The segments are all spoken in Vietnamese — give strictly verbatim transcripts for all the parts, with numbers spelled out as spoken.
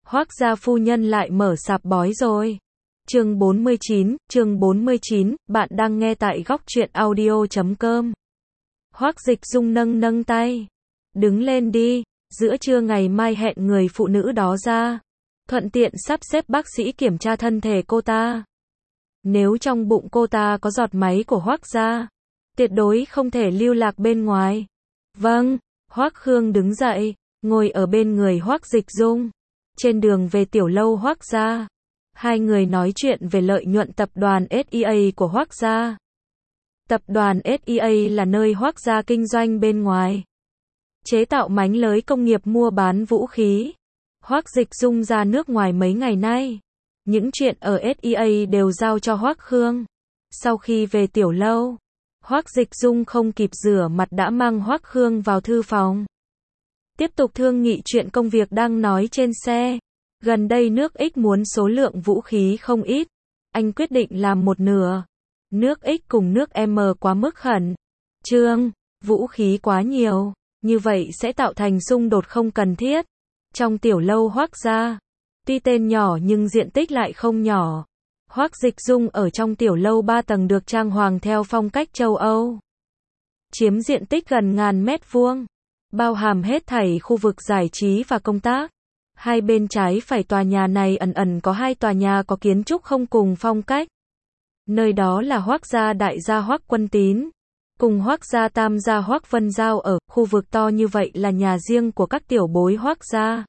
Hoác gia phu nhân lại mở sạp bói rồi. Chương bốn mươi chín, chương bốn mươi chín, bạn đang nghe tại góc truyện audio chấm com. Hoác Dịch Dung nâng nâng tay. Đứng lên đi, giữa trưa ngày mai hẹn người phụ nữ đó ra. Thuận tiện sắp xếp bác sĩ kiểm tra thân thể cô ta. Nếu trong bụng cô ta có giọt máy của Hoác gia, tuyệt đối không thể lưu lạc bên ngoài. Vâng, Hoác Khương đứng dậy, ngồi ở bên người Hoác Dịch Dung. Trên đường về tiểu lâu Hoác gia, hai người nói chuyện về lợi nhuận tập đoàn ét e a của Hoác gia. Tập đoàn ét e a là nơi Hoác gia kinh doanh bên ngoài, chế tạo mánh lới công nghiệp mua bán vũ khí. Hoác Dịch Dung ra nước ngoài mấy ngày nay, những chuyện ở ét e a đều giao cho Hoác Khương. Sau khi về tiểu lâu, Hoác Dịch Dung không kịp rửa mặt đã mang Hoác Khương vào thư phòng. Tiếp tục thương nghị chuyện công việc đang nói trên xe. Gần đây nước X muốn số lượng vũ khí không ít. Anh quyết định làm một nửa. Nước X cùng nước M quá mức khẩn trương, vũ khí quá nhiều, như vậy sẽ tạo thành xung đột không cần thiết. Trong tiểu lâu Hoác gia, tuy tên nhỏ nhưng diện tích lại không nhỏ. Hoác Dịch Dung ở trong tiểu lâu ba tầng được trang hoàng theo phong cách châu Âu, chiếm diện tích gần ngàn mét vuông, bao hàm hết thảy khu vực giải trí và công tác. Hai bên trái phải tòa nhà này ẩn ẩn có hai tòa nhà có kiến trúc không cùng phong cách. Nơi đó là Hoác gia đại gia Hoác Quân Tín, cùng Hoác gia tam gia Hoác Vân Giao ở. Khu vực to như vậy là nhà riêng của các tiểu bối Hoác gia.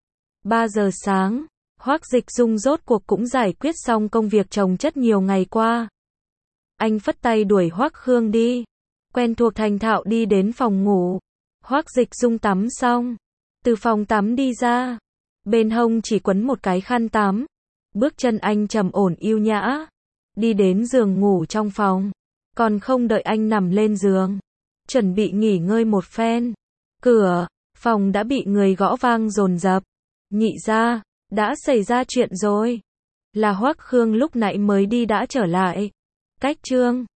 ba giờ sáng, Hoác Dịch Dung rốt cuộc cũng giải quyết xong công việc chồng chất nhiều ngày qua. Anh phất tay đuổi Hoác Khương đi, quen thuộc thành thạo đi đến phòng ngủ. Hoác Dịch Dung tắm xong, từ phòng tắm đi ra, bên hông chỉ quấn một cái khăn tắm. Bước chân anh trầm ổn yêu nhã, đi đến giường ngủ trong phòng. Còn không đợi anh nằm lên giường, chuẩn bị nghỉ ngơi một phen, cửa phòng đã bị người gõ vang dồn dập. Nhị gia, đã xảy ra chuyện rồi. Là Hoác Khương lúc nãy mới đi đã trở lại. Cách chương